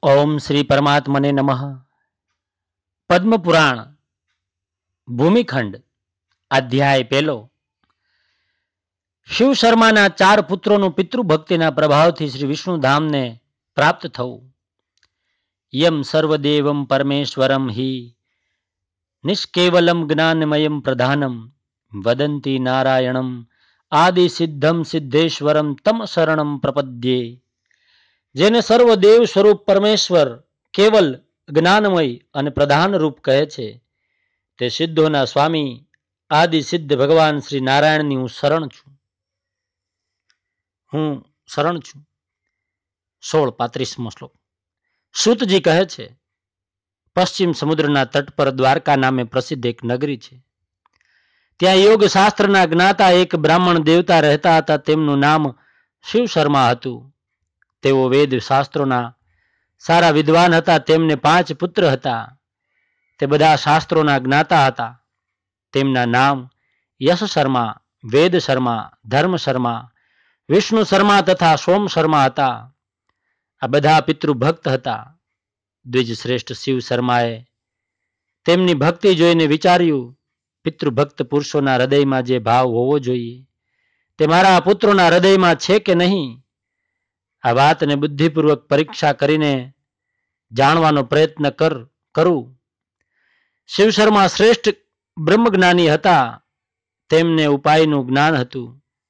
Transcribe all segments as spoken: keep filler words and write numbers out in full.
ओम श्री परमात्मने नमः। पद्म पुराण भूमिखंड अध्याय पहलो। शिव शर्माना चार पुत्रों पितृभक्तिना प्रभावथी श्री विष्णुधाम ने प्राप्त थवुं। यम सर्वदेवं परमेश्वरं हि निष्केवलं ज्ञानमयं प्रधानम वदन्ति नारायणं आदि सिद्धम सिद्धेश्वरम तम शरणं प्रपद्ये। जेने सर्वदेव स्वरूप परमेश्वर केवल ज्ञानमय અને પ્રધાન રૂપ કહે છે તે સિદ્ધોના સ્વામી આદિ સિદ્ધ ભગવાન શ્રી નારાયણની હું શરણ છું હું શરણ છું સોળ પાંત્રીસમો શ્લોક। સૂતજી કહે છે પશ્ચિમ સમુદ્રના તટ પર દ્વારકા નામે પ્રસિદ્ધ એક નગરી છે। ત્યાં યોગ શાસ્ત્રના જ્ઞાતા એક બ્રાહ્મણ દેવતા રહેતા હતા। તેમનું નામ શિવ શર્મા હતું। તેઓ વેદ શાસ્ત્રોના સારા વિદ્વાન હતા। તેમને પાંચ પુત્ર હતા। તે બધા શાસ્ત્રોના જ્ઞાતા હતા। તેમના નામ યશ શર્મા, વેદ શર્મા, ધર્મ શર્મા, વિષ્ણુ શર્મા તથા સોમ શર્મા હતા। આ બધા પિતૃભક્ત હતા। દ્વિજ શ્રેષ્ઠ શિવ શર્માએ તેમની ભક્તિ જોઈને વિચાર્યું, પિતૃભક્ત પુરુષોના હૃદયમાં જે ભાવ હોવો જોઈએ તે મારા પુત્રોના હૃદયમાં છે કે નહીં? આ વાતને બુદ્ધિપૂર્વક પરીક્ષા કરીને જાણવાનો પ્રયત્ન કર કરું। શિવ શર્મા શ્રેષ્ઠ બ્રહ્મજ્ઞાની હતા। તેમને ઉપાયનું જ્ઞાન હતું।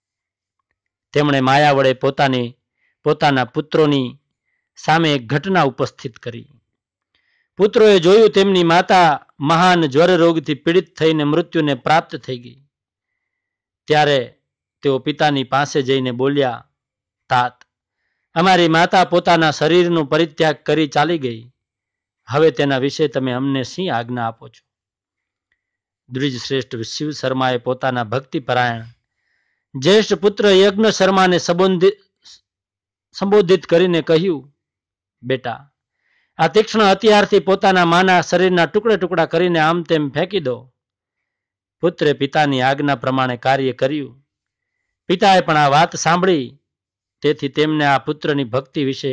તેમણે માયા વડે પોતાની પોતાના પુત્રોની સામે એક ઘટના ઉપસ્થિત કરી। પુત્રોએ જોયું તેમની માતા મહાન જ્વર રોગથી પીડિત થઈને મૃત્યુને પ્રાપ્ત થઈ ગઈ। ત્યારે તેઓ પિતાની પાસે જઈને બોલ્યા, तात, અમારી માતા પોતાના શરીરનો પરિત્યાગ કરી ચાલી ગઈ। હવે તેના વિશે તમે અમને શી આજ્ઞા આપો છો? દ્વિજ શ્રેષ્ઠ શિવ શર્માએ પોતાના ભક્તિપરાયણ જ્યેષ્ઠ પુત્ર યજ્ઞ શર્માને સંબોધિત સંબોધિત કરીને કહ્યું, બેટા, આ તીક્ષ્ણ હથિયારથી પોતાના માના શરીરના ટુકડે ટુકડા કરીને આમ તેમ ફેંકી દો। પુત્રે પિતાની આજ્ઞા પ્રમાણે કાર્ય કર્યું। પિતાએ પણ આ વાત સાંભળી, તેથી તેમને આ પુત્રની ભક્તિ વિશે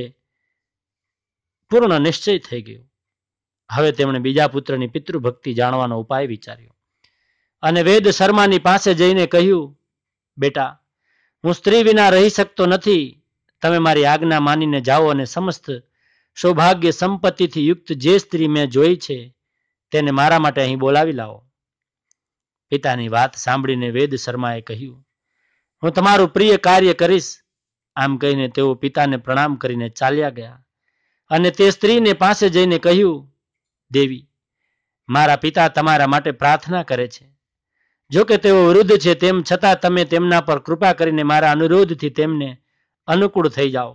પૂર્ણ નિશ્ચય થઈ ગયો। હવે તેમણે બીજા પુત્રની પિતૃભક્તિ જાણવાનો ઉપાય વિચાર્યો અને વેદ શર્માની પાસે જઈને કહ્યું, બેટા, હું સ્ત્રી વિના રહી શકતો નથી। તમે મારી આજ્ઞા માનીને જાઓ અને સમસ્ત સૌભાગ્ય સંપત્તિથી યુક્ત જે સ્ત્રી મેં જોઈ છે તેને મારા માટે અહીં બોલાવી લાવો। પિતાની વાત સાંભળીને વેદ શર્માએ કહ્યું, હું તમારું પ્રિય કાર્ય કરીશ। આમ કહીને તેઓ પિતાને પ્રણામ કરીને ચાલ્યા ગયા અને તે સ્ત્રીને પાસે જઈને કહ્યું, દેવી, મારા પિતા તમારા માટે પ્રાર્થના કરે છે। જો કે તેઓ વૃદ્ધ છે તેમ છતાં તમે તેમના પર કૃપા કરીને મારા અનુરોધથી તેમને અનુકૂળ થઈ જાઓ।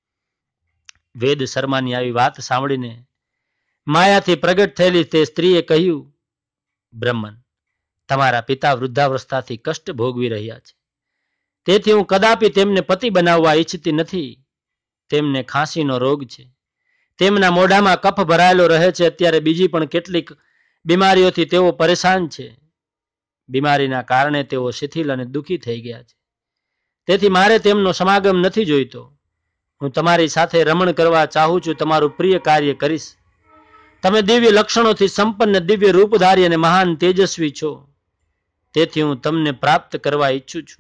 વેદ શર્માની આવી વાત સાંભળીને માયાથી પ્રગટ થયેલી તે સ્ત્રીએ કહ્યું, બ્રહ્મન, તમારા પિતા વૃદ્ધાવસ્થાથી કષ્ટ ભોગવી રહ્યા છે, તેથી હું કદાપી તેમને પતિ બનાવવા ઈચ્છતી નથી। તેમને ખાંસીનો રોગ છે। તેમના મોઢામાં કફ ભરાયેલો રહે છે। અત્યારે બીજી પણ કેટલીક બીમારીઓથી તેઓ પરેશાન છે। બીમારીના કારણે તેઓ શિથિલ અને દુઃખી થઈ ગયા છે। તેથી મારે તેમનો સમાગમ નથી જોઈતો। હું તમારી સાથે રમણ કરવા ચાહું છું। તમારું પ્રિય કાર્ય કરીશ। તમે દિવ્ય લક્ષણોથી સંપન્ન દિવ્ય રૂપધારી અને મહાન તેજસ્વી છો, તેથી હું તમને પ્રાપ્ત કરવા ઈચ્છું છું।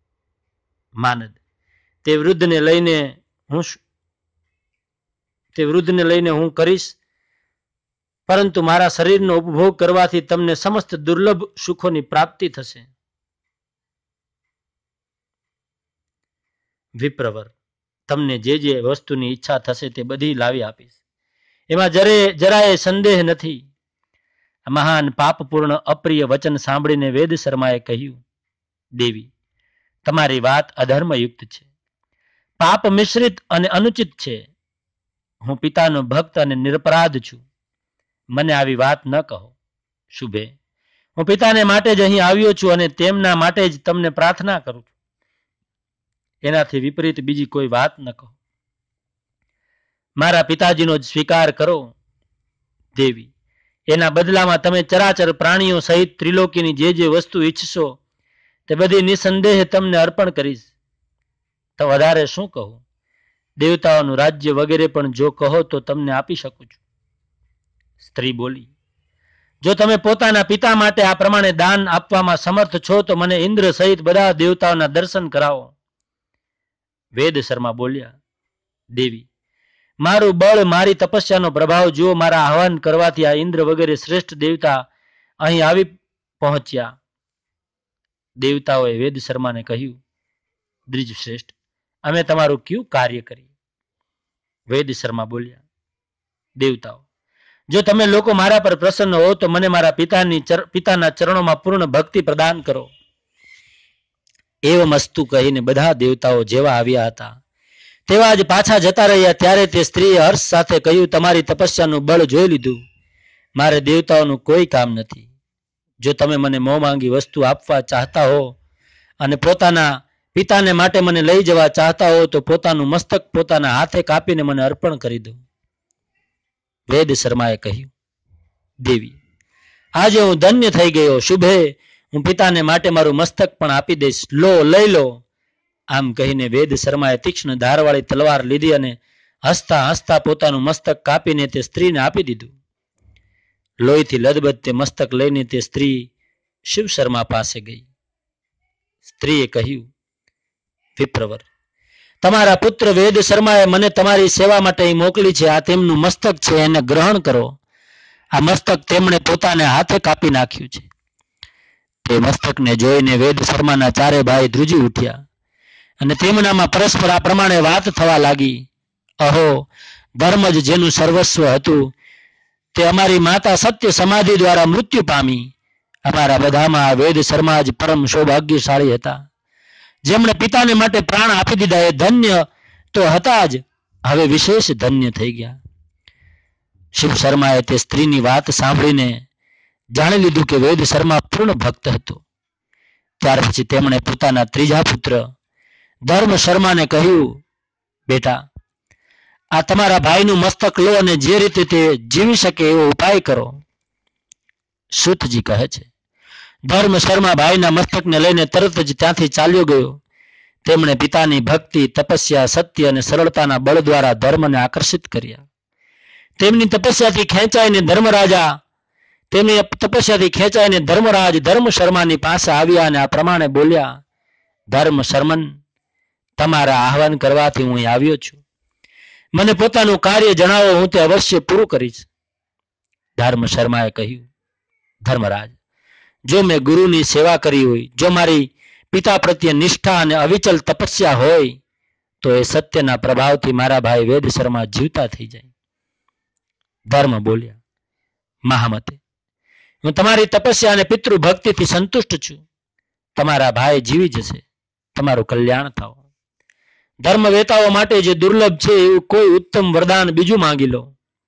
માનદ, તે વૃદ્ધને લઈને હું તે વૃદ્ધને લઈને હું કરીશ, પરંતુ મારા શરીરનો ઉપભોગ કરવાથી તમને સમસ્ત દુર્લભ સુખોની પ્રાપ્તિ થશે। વિપ્રવર, તમને જે જે વસ્તુની ઈચ્છા થશે તે બધી લાવી આપીશ। એમાં જરે જરાય સંદેહ નથી। મહાન પાપપૂર્ણ અપ્રિય વચન સાંભળીને વેદ શર્માએ કહ્યું, દેવી, તમારી વાત અધર્મયુક્ત છે, પાપ મિશ્રિત અને અનુચિત છે। હું પિતાનો ભક્ત અને નિરપરાધ છું। મને આવી વાત ન કહો। શુભે, હું પિતાને માટે જ અહીં આવ્યો છું અને તેમના માટે જ તમને પ્રાર્થના કરું છું। એનાથી વિપરીત બીજી કોઈ વાત ન કહો। મારા પિતાજીનો જ સ્વીકાર કરો। દેવી, એના બદલામાં તમે ચરાચર પ્રાણીઓ સહિત ત્રિલોકીની જે જે વસ્તુ ઈચ્છશો તે બધી નિસંદેહ તમને અર્પણ કરીશ। તો વધારે શું કહું? દેવતાઓનું રાજ્ય વગેરે પણ જો કહો તો તમને આપી શકું છું. સ્ત્રી બોલી, જો તમે પોતાના પિતા માટે આ પ્રમાણે દાન આપવામાં સમર્થ છો તો મને ઇન્દ્ર સહિત બધા દેવતાઓના દર્શન કરાવો. વેદ શર્મા બોલ્યા, દેવી, મારું બળ, મારી તપસ્યાનો પ્રભાવ જુઓ. મારા આહવાન કરવાથી આ ઇન્દ્ર વગેરે શ્રેષ્ઠ દેવતા અહીં આવી પહોંચ્યા. દેવતાઓએ વેદ શર્માને કહ્યું, દ્વિજ શ્રેષ્ઠ, અમે તમારું કયું કાર્ય કરીએ? વેદ શર્મા બોલ્યા, દેવતાઓ, જો તમે લોકો મારા પર પ્રસન્ન હો તો મને મારા પિતાની પિતાના ચરણોમાં પૂર્ણ ભક્તિ પ્રદાન કરો. એવમ અસ્તુ કહીને બધા દેવતાઓ જેવા આવ્યા હતા તેવા જ પાછા જતા રહ્યા. ત્યારે તે સ્ત્રીએ હર્ષ સાથે કહ્યું, તમારી તપસ્યાનું બળ જોઈ લીધું. મારે દેવતાઓનું કોઈ કામ નથી. જો તમે મને મોં માંગી વસ્તુ આપવા ચાહતા હો અને પોતાના પિતાને માટે મને લઈ જવા ચાહતા હો તો પોતાનું મસ્તક પોતાના હાથે કાપીને મને અર્પણ કરી દો. વેદ શર્માએ કહ્યું, દેવી, આજે હું ધન્ય થઈ ગયો. શુભે, હું પિતાને માટે મારું મસ્તક પણ આપી દઈશ. લો, લઈ લો. આમ કહીને વેદ શર્માએ તીક્ષ્ણ ધારવાળી તલવાર લીધી અને હસતા હસતા પોતાનું મસ્તક કાપીને તે સ્ત્રીને આપી દીધું. લોહીથી લદબદ તે મસ્તક લઈને તે સ્ત્રી શિવ શર્મા પાસે ગઈ. સ્ત્રીએ કહ્યું, વિપ્રવર, તમારા પુત્ર વેદ શર્માએ મને તમારી સેવા માટે અહીં મોકલી છે. આ તેમનું મસ્તક છે, એને ગ્રહણ કરો. આ મસ્તક તેમણે પોતાને હાથે કાપી નાખ્યું છે. તે મસ્તકને જોઈને વેદ શર્માના ચારે ભાઈ ધ્રુજી ઉઠ્યા અને તેમનામાં પરસ્પર આ પ્રમાણે વાત થવા લાગી. અહો, ધર્મ જ જેનું સર્વસ્વ હતું તે અમારી માતા સત્ય સમાધિ દ્વારા મૃત્યુ પામી. અમારા બધામાં વેદ શર્મા જ પરમ સૌભાગ્યશાળી હતા. જેમણે પિતાને માટે પ્રાણ આપી દીધા એ ધન્ય તો હતા જ, હવે વિશેષ ધન્ય થઈ ગયા. શિવ શર્માએ તે સ્ત્રીની વાત સાંભળીને જાણી લીધું કે વેદ શર્મા પૂર્ણ ભક્ત હતો. ત્યાર પછી તેમણે પોતાના ત્રીજા પુત્ર ધર્મ શર્માને કહ્યું, બેટા, આ તમારા ભાઈનું મસ્તક લો અને જે રીતે તે જીવી શકે એવો ઉપાય કરો. સુતજી કહે છે, ધર્મ શર્મા ભાઈના મસ્તકને લઈને તરત જ ત્યાંથી ચાલ્યો ગયો. તેમણે પિતાની ભક્તિ, તપસ્યા, સત્ય અને સરળતાના બળ દ્વારા ધર્મને આકર્ષિત કર્યા. તેમની તપસ્યાથી ખેંચાઈને ધર્મરાજા તેમની તપસ્યાથી ખેંચાઈને ધર્મરાજ ધર્મ શર્માની પાસે આવ્યા અને આ પ્રમાણે બોલ્યા, ધર્મ શર્મન, તમારા આહવાન કરવાથી હું અહીં આવ્યો છું. મને પોતાનું કાર્ય જણાવો, હું તે અવશ્ય પૂરું કરીશ. ધર્મ શર્માએ કહ્યું, ધર્મરાજ, જો મેં ગુરુની સેવા કરી હોય, જો મારી પિતા પ્રત્યે નિષ્ઠા અને અવિચલ તપસ્યા હોય તો એ સત્યના પ્રભાવથી મારા ભાઈ વેદ શર્મા જીવતા થઈ જાય. ધર્મ બોલ્યા, મહામતે, હું તમારી તપસ્યા અને પિતૃ ભક્તિથી સંતુષ્ટ છું. તમારા ભાઈ જીવી જશે, તમારું કલ્યાણ થાવ. ધર્મ વેતાઓ માટે જે દુર્લભ છે એવું કોઈ ઉત્તમ વરદાન બીજું માંગી લો.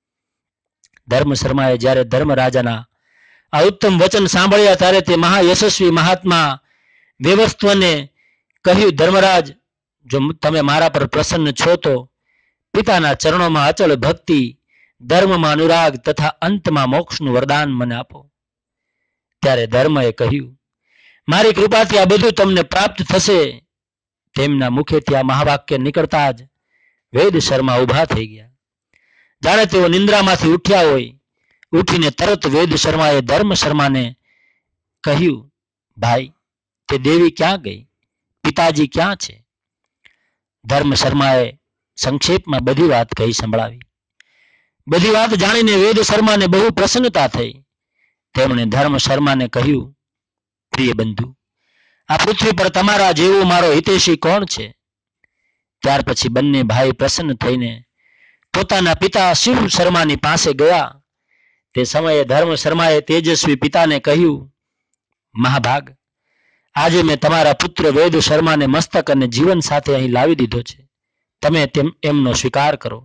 ધર્મ શર્માએ જ્યારે ધર્મરાજાના આ ઉત્તમ વચન સાંભળ્યા ત્યારે તે મહાયશસ્વી મહાત્મા વેવસ્વને કહ્યું, ધર્મરાજ, જો તમે મારા પર પ્રસન્ન છો તો પિતાના ચરણોમાં અચળ ભક્તિ, ધર્મમાં અનુરાગ તથા અંતમાં મોક્ષનું વરદાન મને આપો. ત્યારે ધર્મએ કહ્યું, મારી કૃપાથી આ બધું તમને પ્રાપ્ત થશે. તેમના મુખેથી આ મહાવાક્ય નીકળતા જ વેદ શર્મા ઊભા થઈ ગયા, જાણે તેઓ નિંદ્રામાંથી ઉઠ્યા હોય. ઉઠીને તરત વેદ શર્માએ ધર્મ શર્માને કહ્યું, ભાઈ, તે દેવી ક્યાં ગઈ? પિતાજી ક્યાં છે? ધર્મ શર્માએ સંક્ષેપમાં બધી વાત કહી સંભળાવી. બધી વાત જાણીને વેદ શર્માને બહુ પ્રસન્નતા થઈ. તેમણે ધર્મ શર્માને કહ્યું, પ્રિય બંધુ, આ પૃથ્વી પર તમારા જેવો મારો હિતેશી કોણ છે? ત્યાર પછી બંને ભાઈ પ્રસન્ન થઈને પોતાના પિતા શિવ શર્માની પાસે ગયા. તે સમયે ધર્મ શર્માએ તેજસ્વી પિતાને કહ્યું, મહાભાગ, આજે મેં તમારા પુત્ર વેદ શર્માને મસ્તક અને જીવન સાથે અહીં લાવી દીધો છે. તમે તેમ એમનો સ્વીકાર કરો.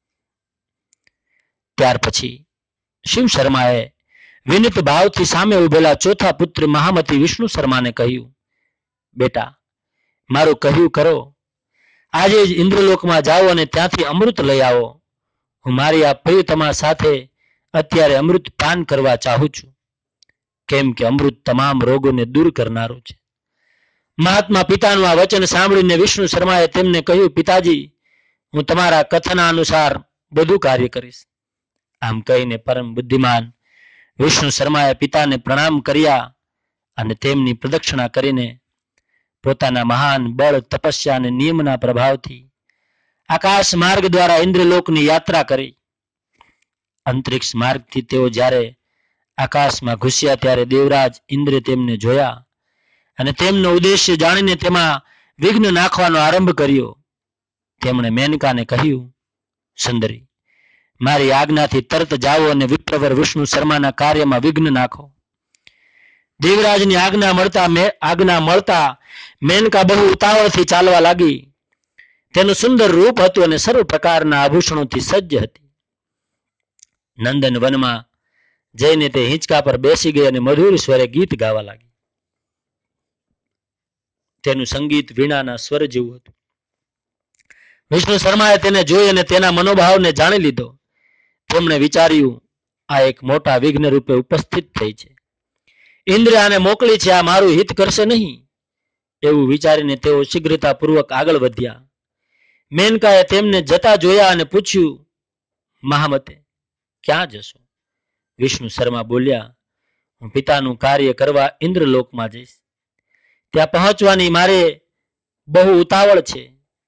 ત્યાર પછી શિવ શર્માએ વિનિત ભાવથી સામે ઉભેલા ચોથા પુત્ર મહામતી વિષ્ણુ શર્માને કહ્યું, બેટા, મારું કહ્યું કરો. આજે જ ઇન્દ્રલોકમાં જાઓ અને ત્યાંથી અમૃત લઈ આવો. હું મારી આ પ્રિયતમા સાથે અત્યારે અમૃત પાન કરવા ચાહું છું, કેમ કે અમૃત તમામ રોગોને દૂર કરનારું છે. મહાત્મા પિતાનું આ વચન સાંભળીને વિષ્ણુ શર્માએ તેમને કહ્યું, પિતાજી, હું તમારા કથના અનુસાર બધું કાર્ય કરીશ. આમ કહીને પરમ બુદ્ધિમાન વિષ્ણુ શર્માએ પિતાને પ્રણામ કર્યા અને તેમની પ્રદક્ષિણા કરીને પોતાના મહાન બળ, તપસ્યા અને નિયમના પ્રભાવથી આકાશ માર્ગ દ્વારા ઇન્દ્રલોકની યાત્રા કરી. અંતરિક્ષ માર્ગથી તેઓ જ્યારે આકાશમાં ઘૂસ્યા ત્યારે દેવરાજ ઇન્દ્રે તેમને જોયા અને તેમનો ઉદ્દેશ્ય જાણીને તેમાં વિઘ્ન નાખવાનો આરંભ કર્યો. તેમણે મેનકાને કહ્યું, સુંદરી, મારી આજ્ઞાથી તરત જાઓ અને વિપ્રવર વિષ્ણુ શર્માના કાર્યમાં વિઘ્ન નાખો. દેવરાજની આજ્ઞા મળતા આજ્ઞા મળતા મેનકા બહુ ઉતાવળથી ચાલવા લાગી. તેનું સુંદર રૂપ હતું અને સર્વ પ્રકારના આભૂષણોથી સજ્જ હતી. નંદન વનમાં જઈને તે હિંચકા પર બેસી ગઈ અને મધુર સ્વરે ગીત ગાવા લાગી. તેનું સંગીત વીણાના સ્વર જેવું હતું. વિષ્ણુ શર્માએ તેને જોઈ અને તેના મનોભાવને જાણી લીધો. તેમણે વિચાર્યું, આ એક મોટા વિઘ્ન રૂપે ઉપસ્થિત થઈ છે. ઇન્દ્ર આને મોકલી છે, આ મારું હિત કરશે નહીં. એવું વિચારીને તેઓ શીઘ્રતાપૂર્વક આગળ વધ્યા. મેનકાએ તેમને જતા જોયા અને પૂછ્યું, મહામતે, ક્યાં જશો? વિષ્ણુ શર્મા બોલ્યા, હું પિતાનું કાર્ય કરવા ઇન્દ્રલોકમાં જઈશ. ત્યાં પહોંચવાની મારે બહુ ઉતાવળ છે.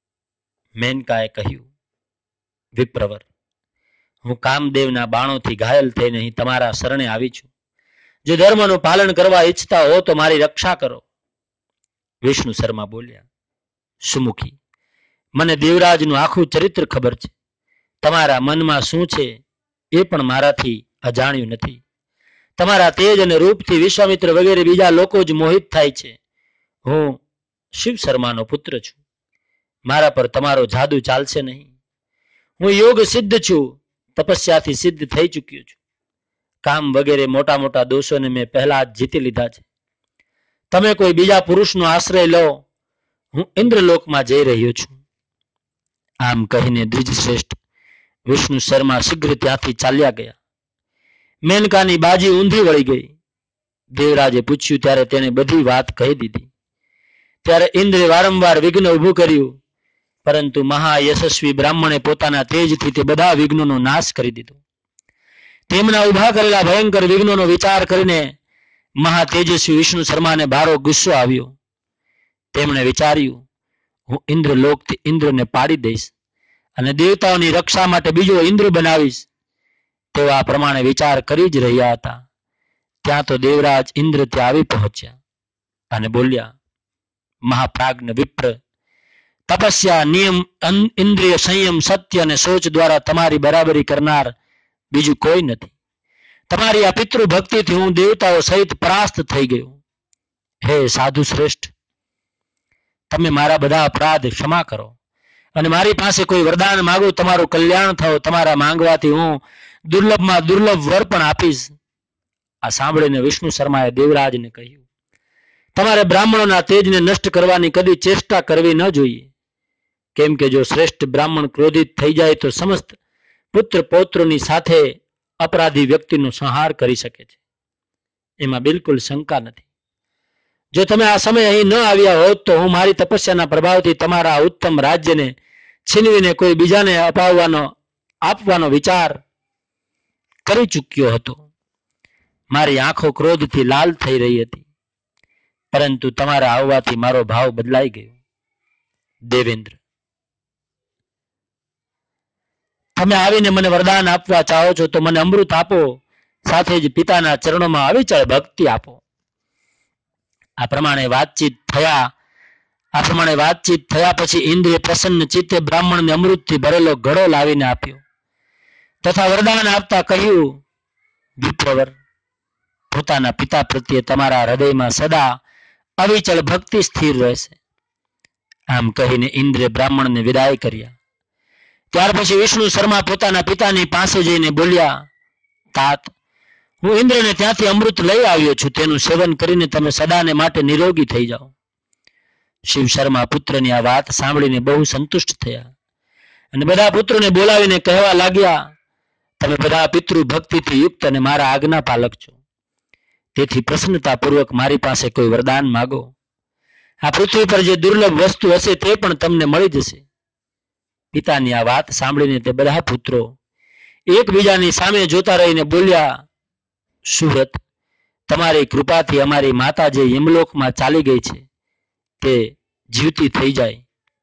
મેનકાએ કહ્યું, વિપ્રવર, હું કામદેવના બાણોથી ઘાયલ થઈને અહીં તમારા શરણે આવી છું. જો ધર્મનું પાલન કરવા ઈચ્છતા હો તો મારી રક્ષા કરો. વિષ્ણુ શર્મા બોલ્યા, સુમુખી, મને દેવરાજનું આખું ચરિત્ર ખબર છે. તમારા મનમાં શું છે એ પણ મારાથી અજાણ્યું નથી. તમારા તેજ અને રૂપથી વિશ્વામિત્ર વગેરે બીજા લોકો જ મોહિત થાય છે. હું શિવ શર્માનો પુત્ર છું. મારા પર તમારો જાદુ ચાલશે નહીં. હું યોગ સિદ્ધ છું, તપસ્યાથી સિદ્ધ થઈ ચૂક્યો છું. કામ વગેરે મોટા મોટા દોષોને મેં પહેલા જ જીતી લીધા છે. તમે કોઈ બીજા પુરુષનો આશ્રય લો, હું ઇન્દ્રલોકમાં જઈ રહ્યો છું. આમ કહીને દ્વિજશ્રેષ્ઠ વિષ્ણુ શર્મા શીઘ્ર ત્યાંથી ચાલ્યા ગયા. મેનકાની બાજી ઊંધી વળી ગઈ. દેવરાજે પૂછ્યું ત્યારે તેને બધી વાત કહી દીધી. ત્યારે ઇન્દ્રે વારંવાર વિઘ્ન ઊભું કર્યું, પરંતુ મહાયશસ્વી બ્રાહ્મણે પોતાના તેજથી તે બધા વિઘ્નોનો નાશ કરી દીધો. તેમના ઉભા કરેલા ભયંકર વિઘ્નોનો વિચાર કરીને મહાતેજસ્વી વિષ્ણુ શર્માને ભારો ગુસ્સો આવ્યો. તેમણે વિચાર્યું, હું ઇન્દ્રલોકથી ઇન્દ્રને પાડી દઈશ અને દેવતાઓની રક્ષા માટે બીજો ઇન્દ્ર બનાવીશ. તેઓ આ પ્રમાણે વિચાર કરી જ રહ્યા હતા. ત્યાં તો દેવરાજ ઇન્દ્ર ત્યાં આવી પહોંચ્યા અને બોલ્યા, મહાપ્રાજ્ઞ વિપ્ર, તપસ્યા, નિયમ, ઇન્દ્રિય સંયમ, સત્ય અને સોચ દ્વારા તમારી બરાબરી કરનાર બીજું કોઈ નથી. તમારી આ પિતૃ ભક્તિથી હું દેવતાઓ સહિત પરાસ્ત થઈ ગયો. હે સાધુ શ્રેષ્ઠ, તમે મારા બધા અપરાધ ક્ષમા કરો અને મારી પાસે કોઈ વરદાન માંગો. તમારું કલ્યાણ થાઓ. તમારા માંગવાથી હું દુર્લભમાં દુર્લભ વર પણ આપીશ. આ સાંભળીને વિષ્ણુ શર્માએ દેવરાજને કહ્યું, તમારે બ્રાહ્મણોના તેજને નષ્ટ કરવાની કદી ચેષ્ટા કરવી ન જોઈએ. કેમ કે જો શ્રેષ્ઠ બ્રાહ્મણ ક્રોધિત થઈ જાય તો સમસ્ત પુત્ર પૌત્રોની સાથે અપરાધી વ્યક્તિનો સંહાર કરી શકે છે. એમાં બિલકુલ શંકા નથી. જો તમે આ સમય અહીં ન આવ્યા હોત તો હું મારી તપસ્યાના પ્રભાવથી તમારા ઉત્તમ રાજ્યને છીનવીને કોઈ બીજાને અપાવવાનો આપવાનો વિચાર કરી ચૂક્યો હતો. મારી આંખો ક્રોધથી લાલ થઈ રહી હતી, પરંતુ તમારા આવવાથી મારો ભાવ બદલાઈ ગયો. દેવેન્દ્ર, તમે આવીને મને વરદાન આપવા ચાહો છો તો મને અમૃત આપો, સાથે જ પિતાના ચરણોમાં અવિચળ ભક્તિ આપો. આ પ્રમાણે વાતચીત થયા આ પ્રમાણે વાતચીત થયા પછી ઇન્દ્રે પ્રસન્ન ચિત્તે બ્રાહ્મણને અમૃતથી ભરેલો ઘડો લાવીને આપ્યો તથા વરદાન આપતા કહ્યું, વિપ્રવર, પોતાના પિતા પ્રત્યે તમારા હૃદયમાં સદા અવિચળ ભક્તિ સ્થિર રહેશે. આમ કહીને ઇન્દ્રે બ્રાહ્મણને વિદાય કર્યા. ત્યાર પછી વિષ્ણુ શર્મા પોતાના પિતાની પાસે જઈને બોલ્યા, તાત, હું ઇન્દ્રને ત્યાંથી અમૃત લઈ આવ્યો છું. તેનું સેવન કરીને તમે સદાને માટે નિરોગી થઈ જાઓ. શિવ શર્મા પુત્રની આ વાત સાંભળીને બહુ સંતુષ્ટ થયા અને બધા પુત્રોને બોલાવીને કહેવા લાગ્યા, તમે બધા પિતૃ ભક્તિથી યુક્ત અને મારા આજ્ઞા પાલક છો. તેથી પ્રસન્નતાપૂર્વક મારી પાસે કોઈ વરદાન માગો. આ પૃથ્વી પર જે દુર્લભ વસ્તુ હશે તે પણ તમને મળી જશે. પિતાની આ વાત સાંભળીને તે બધા પુત્રો એકબીજાની સામે જોતા રહીને બોલ્યા, સુવ્રત, તમારી કૃપાથી અમારી માતા જે યમલોકમાં ચાલી ગઈ છે તે જીવતી થઈ જાય.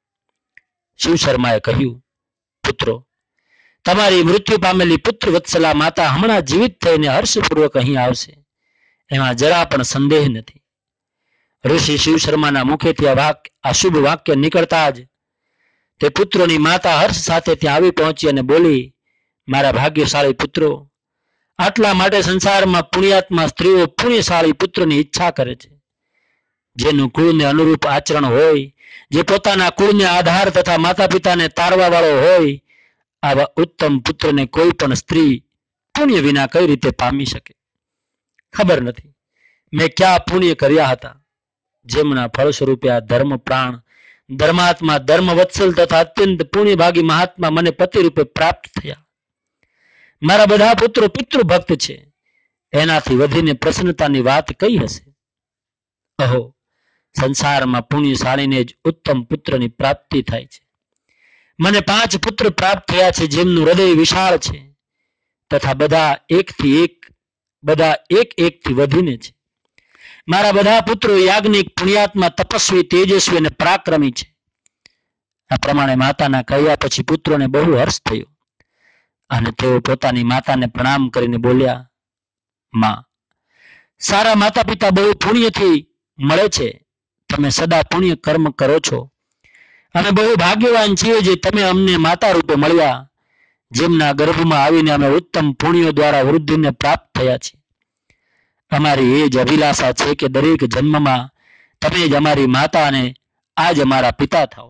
શિવ શર્માએ કહ્યું, પુત્રો, તમારી મૃત્યુ પામેલી પુત્ર વત્સલા માતા હમણાં જીવિત થઈને હર્ષપૂર્વક અહીં આવશે, એમાં જરા પણ સંદેહ નથી. ઋષિ શિવ શર્માના મુખેથી આ વાક્ય આ શુભ વાક્ય નીકળતા જ તે પુત્રોની માતા હર્ષ સાથે ત્યાં આવી પહોંચી અને બોલી, મારા ભાગ્યશાળી પુત્રો, આટલા માટે સંસારમાં પુણ્યાત્મા સ્ત્રીઓ પુણ્યશાળી પુત્રની ઈચ્છા કરે છે. જેનું કુળને અનુરૂપ આચરણ હોય, જે પોતાના કુળને આધાર તથા માતા પિતાને તારવા વાળો હોય, આવા ઉત્તમ પુત્રને કોઈ પણ સ્ત્રી પુણ્ય વિના કઈ રીતે પામી શકે? ખબર નથી મેં ક્યાં પુણ્ય કર્યા હતા, જેમના ફળ સ્વરૂપે આ ધર્મ પ્રાણ ધર્માત્મા ધર્મ વત્સલ તથા અત્યંત પુણ્યભાગી મહાત્મા મને પતિ રૂપે પ્રાપ્ત થયા. મારા બધા પુત્રો પિતૃભક્ત છે, એનાથી વધીને પ્રસન્નતાની વાત કઈ હશે? અહો, સંસારમાં પુણ્યશાળીને જ ઉત્તમ પુત્રની પ્રાપ્તિ થાય છે. મને પાંચ પુત્ર પ્રાપ્ત થયા છે, જેમનું હૃદય વિશાળ છે તથા બધા એકથી એક બધા એક એકથી વધીને છે. મારા બધા પુત્રો યાજ્ઞિક, પુણ્યાત્મા, તપસ્વી, તેજસ્વી અને પરાક્રમી છે. આ પ્રમાણે માતાના કહ્યા પછી પુત્રોને બહુ હર્ષ થયો અને તેઓ પોતાની માતાને પ્રણામ કરીને બોલ્યા, માં, સારા માતા પિતા બહુ પુણ્યથી મળે છે. તમે સદા પુણ્ય કર્મ કરો છો. અમે બહુ ભાગ્યવાન છીએ જે તમે અમને માતા રૂપે મળ્યા, જેમના ગર્ભમાં આવીને અમે ઉત્તમ પુણ્યો દ્વારા વૃદ્ધિને પ્રાપ્ત થયા છીએ. અમારી એ જ અભિલાષા છે કે દરેક જન્મમાં તમે જ અમારી માતા અને આજ અમારા પિતા થાઓ.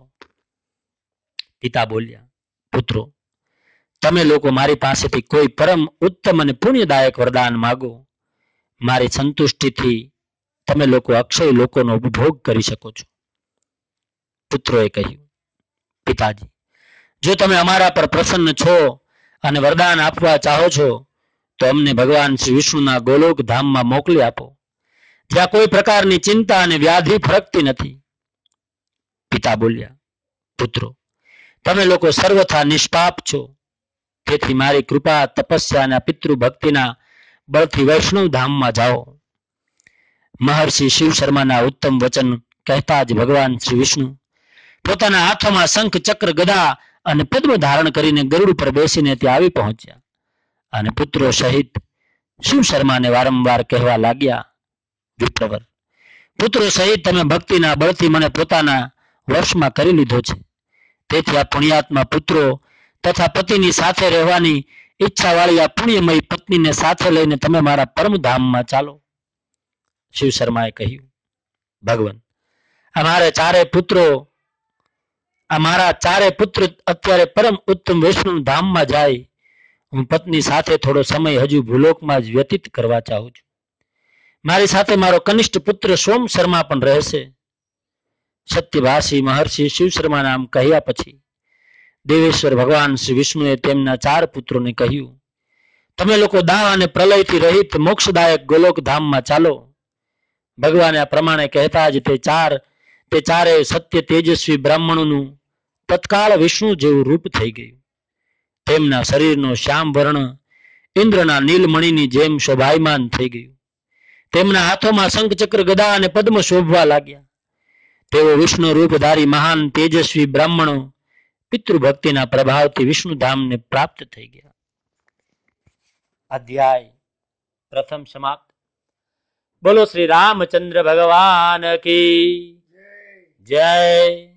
પિતા બોલ્યા, પુત્રો, તમે લોકો મારી પાસેથી કોઈ પરમ ઉત્તમ અને પુણ્યદાયક વરદાન માગો. મારી સંતુષ્ટિથી તમે લોકો અક્ષય લોકોનો ઉપભોગ કરી શકો છો. પુત્રોએ કહ્યું, પિતાજી, જો તમે અમારા પર પ્રસન્ન છો અને વરદાન આપવા ચાહો છો તો અમને ભગવાન શ્રી વિષ્ણુના ગોલોક ધામમાં મોકલી આપો, જ્યાં કોઈ પ્રકારની ચિંતા અને વ્યાધિ ફરકતી નથી. પિતા બોલ્યા, પુત્રો, તમે લોકો સર્વથા નિષ્પાપ છો, તેથી મારી કૃપા, તપસ્યા અને પિતૃ ભક્તિના બળથી વૈષ્ણવ ધામમાં જાઓ. મહર્ષિ શિવ શર્માના ઉત્તમ વચન કહેતા જ ભગવાન શ્રી વિષ્ણુ પોતાના હાથોમાં શંખ, ચક્ર, ગદા અને પદ્મ ધારણ કરીને ગરુડ પર બેસીને ત્યાં આવી પહોંચ્યા અને પુત્રો સહિત શિવ શર્માને વારંવાર કહેવા લાગ્યા, વિપ્રવર, પુત્રો સહિત તમે ભક્તિના બળથી મને પોતાના વશમાં કરી લીધો છે. તેથી આ પુણ્યાત્મા પુત્રો તથા પતિની સાથે રહેવાની ઈચ્છાવાળી આ પુણ્યમય પત્નીને સાથે લઈને તમે મારા પરમધામમાં ચાલો. શિવ શર્માએ કહ્યું, ભગવાન, અમારે ચારે પુત્રો અમારા ચારે પુત્ર અત્યારે પરમ ઉત્તમ વૈષ્ણવ ધામમાં જાય. હું પત્ની સાથે થોડો સમય હજુ ભૂલોકમાં જ વ્યતીત કરવા ચાહું છું. મારી સાથે મારો કનિષ્ઠ પુત્ર સોમ શર્મા પણ રહેશે. સત્યભાષી મહર્ષિ શિવ શર્મા નામ કહ્યા પછી દેવેશ્વર ભગવાન શ્રી વિષ્ણુએ તેમના ચાર પુત્રોને કહ્યું, તમે લોકો દાહ અને પ્રલયથી રહિત મોક્ષદાયક ગોલોક ધામમાં ચાલો. ભગવાને આ પ્રમાણે કહેતા જ તે ચાર તે ચારે સત્ય તેજસ્વી બ્રાહ્મણોનું તત્કાળ વિષ્ણુ જેવું રૂપ થઈ ગયું. તેમના શરીરનો શ્યામ વર્ણ ઇન્દ્રના નીલમણીની જેમ શોભાયમાન થઈ ગયું. તેમના હાથોમાં શંખ, ચક્ર, ગદા અને પદ્મ શોભવા લાગ્યા. તેઓ વિષ્ણુ રૂપધારી મહાન તેજસ્વી બ્રાહ્મણો પિતૃભક્તિના પ્રભાવથી વિષ્ણુધામને પ્રાપ્ત થઈ ગયા. અધ્યાય પ્રથમ સમાપ્ત. બોલો શ્રી રામચંદ્ર ભગવાન કી જય.